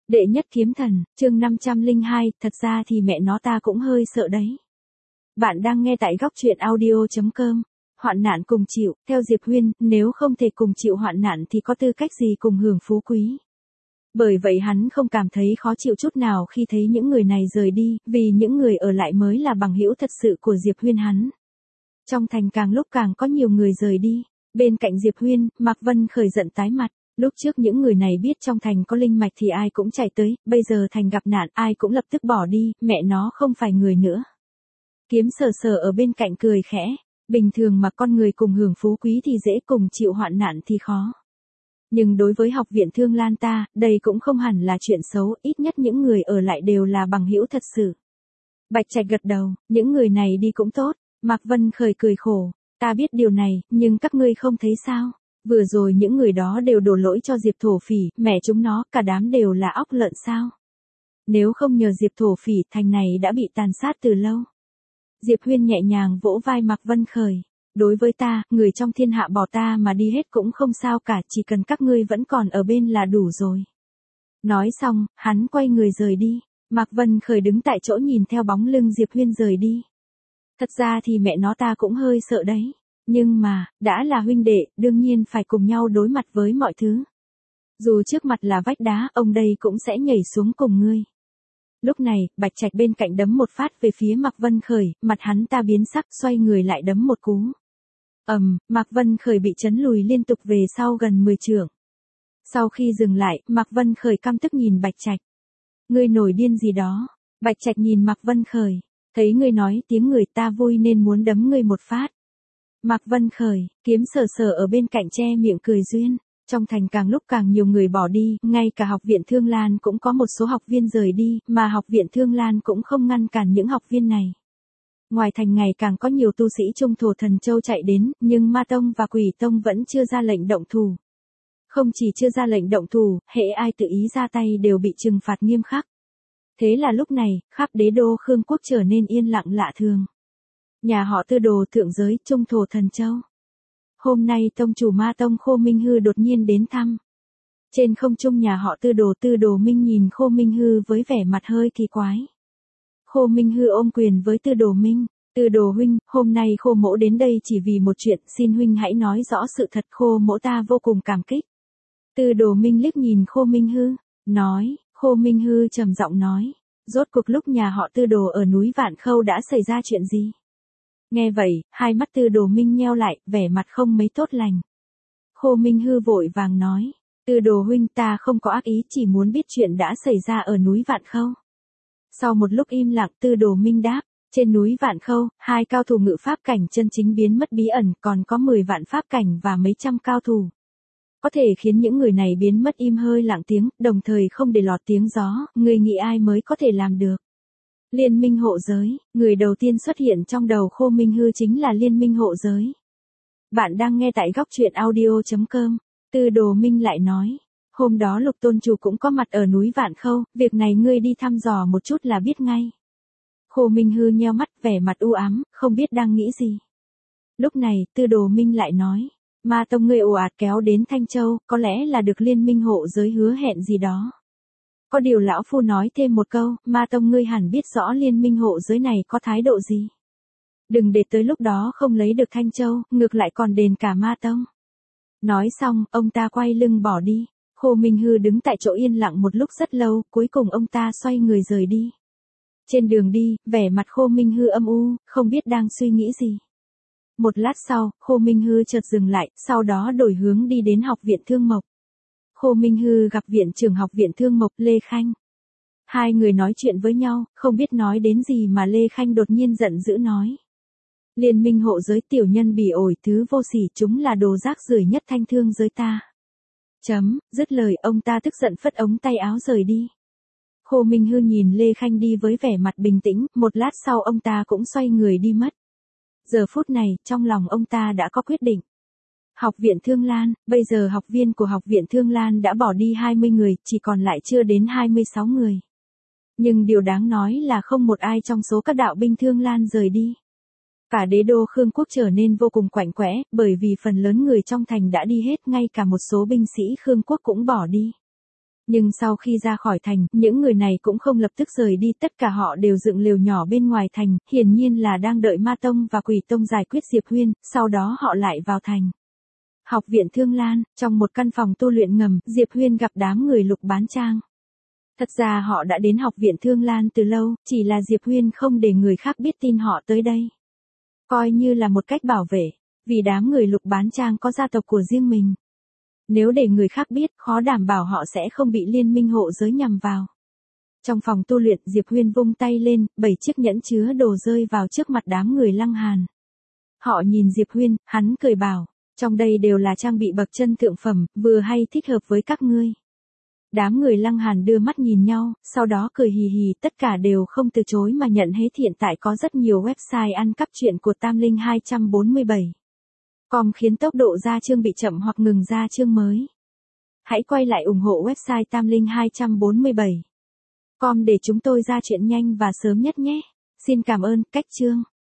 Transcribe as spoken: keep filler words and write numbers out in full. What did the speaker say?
Đệ nhất kiếm thần, chương năm trăm lẻ hai, thật ra thì mẹ nó ta cũng hơi sợ đấy. Bạn đang nghe tại góc truyện audio chấm com. Hoạn nạn cùng chịu, theo Diệp Huyên, nếu không thể cùng chịu hoạn nạn thì có tư cách gì cùng hưởng phú quý. Bởi vậy hắn không cảm thấy khó chịu chút nào khi thấy những người này rời đi, vì những người ở lại mới là bằng hữu thật sự của Diệp Huyên hắn. Trong thành càng lúc càng có nhiều người rời đi. Bên cạnh Diệp Huyên, Mạc Vân Khởi giận tái mặt. Lúc trước những người này biết trong thành có linh mạch thì ai cũng chạy tới, bây giờ thành gặp nạn ai cũng lập tức bỏ đi, mẹ nó không phải người nữa. Kiếm Sở Sở ở bên cạnh cười khẽ, bình thường mà con người cùng hưởng phú quý thì dễ, cùng chịu hoạn nạn thì khó. Nhưng đối với học viện Thương Lan ta, đây cũng không hẳn là chuyện xấu, ít nhất những người ở lại đều là bằng hữu thật sự. Bạch Trạch gật đầu, những người này đi cũng tốt. Mạc Vân Khởi cười khổ, ta biết điều này, nhưng các ngươi không thấy sao? Vừa rồi những người đó đều đổ lỗi cho Diệp Thổ Phỉ, mẹ chúng nó, cả đám đều là óc lợn sao? Nếu không nhờ Diệp Thổ Phỉ, thành này đã bị tàn sát từ lâu. Diệp Huyên nhẹ nhàng vỗ vai Mạc Vân Khởi, đối với ta, người trong thiên hạ bỏ ta mà đi hết cũng không sao cả, chỉ cần các ngươi vẫn còn ở bên là đủ rồi. Nói xong, hắn quay người rời đi, Mạc Vân Khởi đứng tại chỗ nhìn theo bóng lưng Diệp Huyên rời đi. Thật ra thì mẹ nó ta cũng hơi sợ đấy. Nhưng mà, đã là huynh đệ, đương nhiên phải cùng nhau đối mặt với mọi thứ. Dù trước mặt là vách đá, ông đây cũng sẽ nhảy xuống cùng ngươi. Lúc này, Bạch Trạch bên cạnh đấm một phát về phía Mạc Vân Khởi, mặt hắn ta biến sắc, xoay người lại đấm một cú. Ầm, um, Mạc Vân Khởi bị chấn lùi liên tục về sau gần mười trượng. Sau khi dừng lại, Mạc Vân Khởi căm tức nhìn Bạch Trạch. Ngươi nổi điên gì đó? Bạch Trạch nhìn Mạc Vân Khởi, thấy ngươi nói tiếng người ta vui nên muốn đấm ngươi một phát. Mạc Vân Khởi, Kiếm Sở Sở ở bên cạnh che miệng cười duyên. Trong thành càng lúc càng nhiều người bỏ đi, ngay cả học viện Thương Lan cũng có một số học viên rời đi, mà học viện Thương Lan cũng không ngăn cản những học viên này. Ngoài thành ngày càng có nhiều tu sĩ Trung Thổ Thần Châu chạy đến, nhưng Ma Tông và Quỷ Tông vẫn chưa ra lệnh động thủ. Không chỉ chưa ra lệnh động thủ, hễ ai tự ý ra tay đều bị trừng phạt nghiêm khắc. Thế là lúc này, khắp đế đô Khương Quốc trở nên yên lặng lạ thường. Nhà họ Tư Đồ thượng giới Trung Thổ Thần Châu. Hôm nay tông chủ Ma Tông Khô Minh Hư đột nhiên đến thăm. Trên không trung nhà họ Tư Đồ Tư Đồ Minh nhìn Khô Minh Hư với vẻ mặt hơi kỳ quái. Khô Minh Hư ôm quyền với Tư Đồ Minh, Tư Đồ huynh, hôm nay Khô mỗ đến đây chỉ vì một chuyện, xin huynh hãy nói rõ sự thật, Khô mỗ ta vô cùng cảm kích. Tư Đồ Minh liếc nhìn Khô Minh Hư, nói, Khô Minh Hư trầm giọng nói, rốt cuộc lúc nhà họ Tư Đồ ở núi Vạn Khâu đã xảy ra chuyện gì? Nghe vậy, hai mắt Tư Đồ Minh nheo lại, vẻ mặt không mấy tốt lành. Khô Minh Hư vội vàng nói, Tư Đồ huynh, ta không có ác ý, chỉ muốn biết chuyện đã xảy ra ở núi Vạn Khâu. Sau một lúc im lặng, Tư Đồ Minh đáp, trên núi Vạn Khâu, hai cao thủ ngự pháp cảnh chân chính biến mất bí ẩn, còn có mười vạn pháp cảnh và mấy trăm cao thủ. Có thể khiến những người này biến mất im hơi lặng tiếng, đồng thời không để lọt tiếng gió, người nghĩ ai mới có thể làm được? Liên minh hộ giới, người đầu tiên xuất hiện trong đầu Khô Minh Hư chính là liên minh hộ giới. Bạn đang nghe tại góc truyện audio chấm com. Tư Đồ Minh lại nói, hôm đó Lục Tôn Chủ cũng có mặt ở núi Vạn Khâu, việc này ngươi đi thăm dò một chút là biết ngay. Khô Minh Hư nheo mắt, vẻ mặt u ám, không biết đang nghĩ gì. Lúc này, Tư Đồ Minh lại nói, Ma Tông ngươi ồ ạt kéo đến Thanh Châu, có lẽ là được liên minh hộ giới hứa hẹn gì đó. Có điều lão phu nói thêm một câu, Ma Tông ngươi hẳn biết rõ liên minh hộ giới này có thái độ gì. Đừng để tới lúc đó không lấy được Thanh Châu, ngược lại còn đền cả Ma Tông. Nói xong, ông ta quay lưng bỏ đi. Khô Minh Hư đứng tại chỗ yên lặng một lúc rất lâu, cuối cùng ông ta xoay người rời đi. Trên đường đi, vẻ mặt Khô Minh Hư âm u, không biết đang suy nghĩ gì. Một lát sau, Khô Minh Hư chợt dừng lại, sau đó đổi hướng đi đến học viện Thương Mộc. Khô Minh Hư gặp viện trưởng học viện Thương Mộc Lê Khanh. Hai người nói chuyện với nhau, không biết nói đến gì mà Lê Khanh đột nhiên giận dữ nói. Liên minh hộ giới tiểu nhân bỉ ổi thứ vô sỉ, chúng là đồ rác rưởi nhất thanh thương giới ta. Chấm, dứt lời ông ta tức giận phất ống tay áo rời đi. Khô Minh Hư nhìn Lê Khanh đi với vẻ mặt bình tĩnh, một lát sau ông ta cũng xoay người đi mất. Giờ phút này, trong lòng ông ta đã có quyết định. Học viện Thương Lan, bây giờ học viên của học viện Thương Lan đã bỏ đi hai mươi người, chỉ còn lại chưa đến hai mươi sáu người. Nhưng điều đáng nói là không một ai trong số các đạo binh Thương Lan rời đi. Cả đế đô Khương Quốc trở nên vô cùng quạnh quẽ, bởi vì phần lớn người trong thành đã đi hết, ngay cả một số binh sĩ Khương Quốc cũng bỏ đi. Nhưng sau khi ra khỏi thành, những người này cũng không lập tức rời đi, tất cả họ đều dựng lều nhỏ bên ngoài thành, hiển nhiên là đang đợi Ma Tông và Quỷ Tông giải quyết Diệp Huyên, sau đó họ lại vào thành. Học viện Thương Lan, trong một căn phòng tu luyện ngầm, Diệp Huyên gặp đám người Lục Bán Trang. Thật ra họ đã đến học viện Thương Lan từ lâu, chỉ là Diệp Huyên không để người khác biết tin họ tới đây. Coi như là một cách bảo vệ, vì đám người Lục Bán Trang có gia tộc của riêng mình. Nếu để người khác biết, khó đảm bảo họ sẽ không bị liên minh hộ giới nhằm vào. Trong phòng tu luyện, Diệp Huyên vung tay lên, bảy chiếc nhẫn chứa đồ rơi vào trước mặt đám người Lăng Hàn. Họ nhìn Diệp Huyên, hắn cười bảo, trong đây đều là trang bị bậc chân thượng phẩm, vừa hay thích hợp với các ngươi. Đám người Lăng Hàn đưa mắt nhìn nhau, sau đó cười hì hì, tất cả đều không từ chối mà nhận hết. Hiện tại có rất nhiều website ăn cắp truyện của Tam Linh hai bốn bảy. Com khiến tốc độ ra chương bị chậm hoặc ngừng ra chương mới. Hãy quay lại ủng hộ website Tam Linh hai bốn bảy. Com để chúng tôi ra chuyện nhanh và sớm nhất nhé. Xin cảm ơn, cách chương.